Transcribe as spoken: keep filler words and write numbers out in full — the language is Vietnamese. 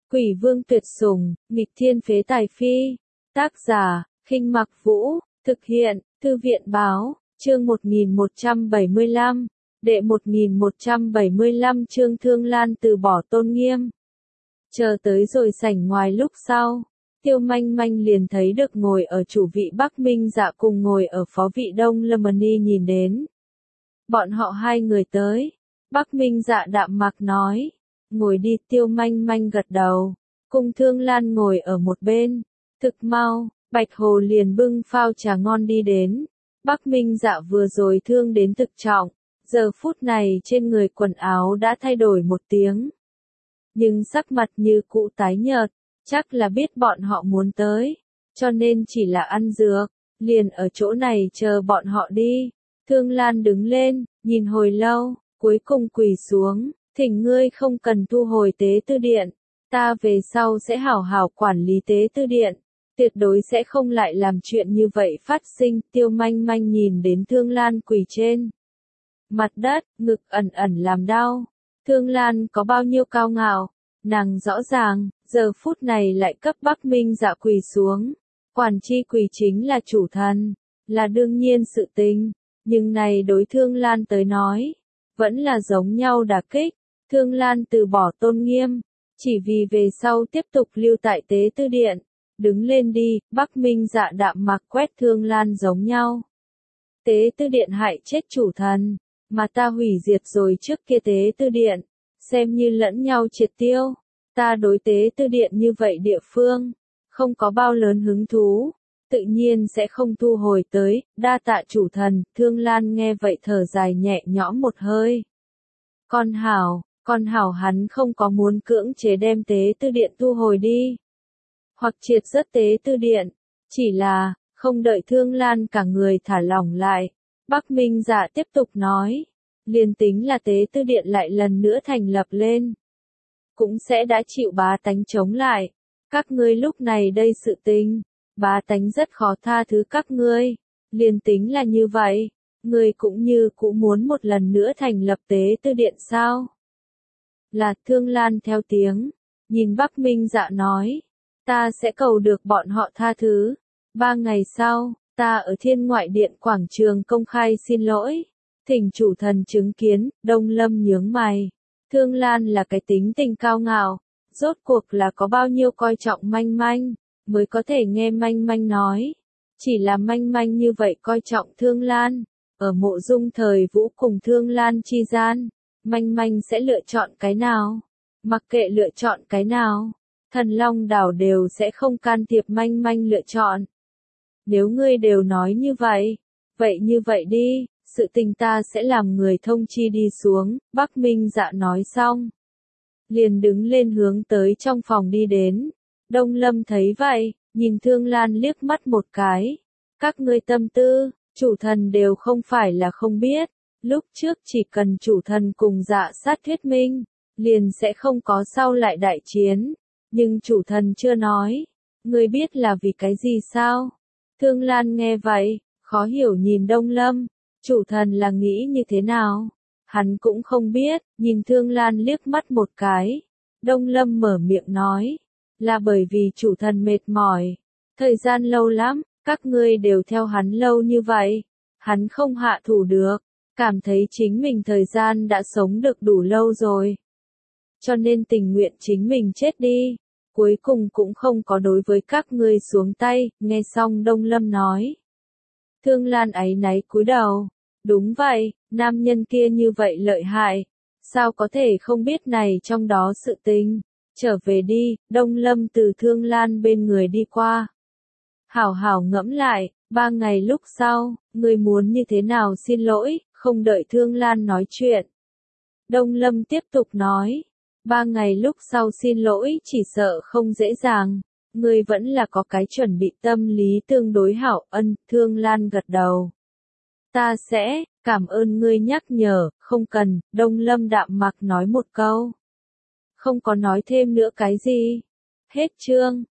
Quỷ vương tuyệt sủng, nghịch thiên phế tài phi. Tác giả, Khinh Mặc Vũ, thực hiện, Thư viện báo, chương một nghìn một trăm bảy mươi lăm, đệ một nghìn một trăm bảy mươi lăm chương Thương Lan từ bỏ tôn nghiêm. Chờ tới rồi sảnh ngoài lúc sau, Tiêu Manh Manh liền thấy được ngồi ở chủ vị Bắc Minh Dạ cùng ngồi ở phó vị Đông Lâm Ni nhìn đến. Bọn họ hai người tới, Bắc Minh Dạ đạm mạc nói, ngồi đi. Tiêu Manh Manh gật đầu, cùng Thương Lan ngồi ở một bên. Thực mau, Bạch Hồ liền bưng phao trà ngon đi đến. Bắc Minh Dạ vừa rồi thương đến thực trọng, giờ phút này trên người quần áo đã thay đổi một tiếng. Nhưng sắc mặt như cũ tái nhợt, chắc là biết bọn họ muốn tới, cho nên chỉ là ăn dược, liền ở chỗ này chờ bọn họ đi. Thương Lan đứng lên, nhìn hồi lâu, cuối cùng quỳ xuống, thỉnh ngươi không cần thu hồi tế tư điện, ta về sau sẽ hảo hảo quản lý tế tư điện, tuyệt đối sẽ không lại làm chuyện như vậy phát sinh. Tiêu Manh Manh nhìn đến Thương Lan quỳ trên mặt đất, ngực ẩn ẩn làm đau. Thương Lan có bao nhiêu cao ngạo, nàng rõ ràng, giờ phút này lại cấp Bắc Minh Dạ quỳ xuống. Quản chi quỳ chính là chủ thần, là đương nhiên sự tình, nhưng này đối Thương Lan tới nói, vẫn là giống nhau đả kích. Thương Lan từ bỏ tôn nghiêm, chỉ vì về sau tiếp tục lưu tại tế tư điện. Đứng lên đi. Bắc Minh Dạ đạm mạc quét Thương Lan giống nhau. Tế tư điện hại chết chủ thần, mà ta hủy diệt rồi trước kia tế tư điện, xem như lẫn nhau triệt tiêu. Ta đối tế tư điện như vậy địa phương, không có bao lớn hứng thú, tự nhiên sẽ không thu hồi tới. Đa tạ chủ thần. Thương Lan nghe vậy thở dài nhẹ nhõm một hơi. Con hảo, con hảo hắn không có muốn cưỡng chế đem tế tư điện thu hồi đi, hoặc triệt rất tế tư điện, chỉ là, không đợi Thương Lan cả người thả lỏng lại. Bắc Minh Dạ tiếp tục nói, liền tính là tế tư điện lại lần nữa thành lập lên, cũng sẽ đã chịu bá tánh chống lại. Các ngươi lúc này đây sự tình, bá tánh rất khó tha thứ các ngươi, liền tính là như vậy, ngươi cũng như cũng muốn một lần nữa thành lập tế tư điện sao? Là. Thương Lan theo tiếng, nhìn Bắc Minh Dạ nói, ta sẽ cầu được bọn họ tha thứ. Ba ngày sau, ta ở Thiên Ngoại Điện quảng trường công khai xin lỗi, thỉnh chủ thần chứng kiến. Đông Lâm nhướng mày, Thương Lan là cái tính tình cao ngạo, rốt cuộc là có bao nhiêu coi trọng Manh Manh, mới có thể nghe Manh Manh nói. Chỉ là Manh Manh như vậy coi trọng Thương Lan, ở Mộ Dung thời Vũ cùng Thương Lan chi gian, Manh Manh sẽ lựa chọn cái nào? Mặc kệ lựa chọn cái nào, Thần Long đảo đều sẽ không can thiệp Manh Manh lựa chọn. Nếu ngươi đều nói như vậy, vậy như vậy đi, sự tình ta sẽ làm người thông chi đi xuống. Bắc Minh Dạ nói xong, liền đứng lên hướng tới trong phòng đi đến. Đông Lâm thấy vậy, nhìn Thương Lan liếc mắt một cái. Các ngươi tâm tư, chủ thần đều không phải là không biết. Lúc trước chỉ cần chủ thần cùng Dạ sát thuyết minh, liền sẽ không có sau lại đại chiến. Nhưng chủ thần chưa nói, ngươi biết là vì cái gì sao? Thương Lan nghe vậy, khó hiểu nhìn Đông Lâm, chủ thần là nghĩ như thế nào? Hắn cũng không biết. Nhìn Thương Lan liếc mắt một cái, Đông Lâm mở miệng nói, là bởi vì chủ thần mệt mỏi, thời gian lâu lắm, các ngươi đều theo hắn lâu như vậy, hắn không hạ thủ được, cảm thấy chính mình thời gian đã sống được đủ lâu rồi, cho nên tình nguyện chính mình chết đi, cuối cùng cũng không có đối với các ngươi xuống tay. Nghe xong Đông Lâm nói, Thương Lan áy náy cúi đầu, đúng vậy, nam nhân kia như vậy lợi hại, sao có thể không biết này trong đó sự tình. Trở về đi. Đông Lâm từ Thương Lan bên người đi qua, hảo hảo ngẫm lại, ba ngày lúc sau, ngươi muốn như thế nào xin lỗi? Không đợi Thương Lan nói chuyện, Đông Lâm tiếp tục nói, ba ngày lúc sau xin lỗi chỉ sợ không dễ dàng, ngươi vẫn là có cái chuẩn bị tâm lý tương đối hảo. Ân. Thương Lan gật đầu, ta sẽ, cảm ơn ngươi nhắc nhở. Không cần. Đông Lâm đạm mạc nói một câu, không có nói thêm nữa cái gì. Hết chương.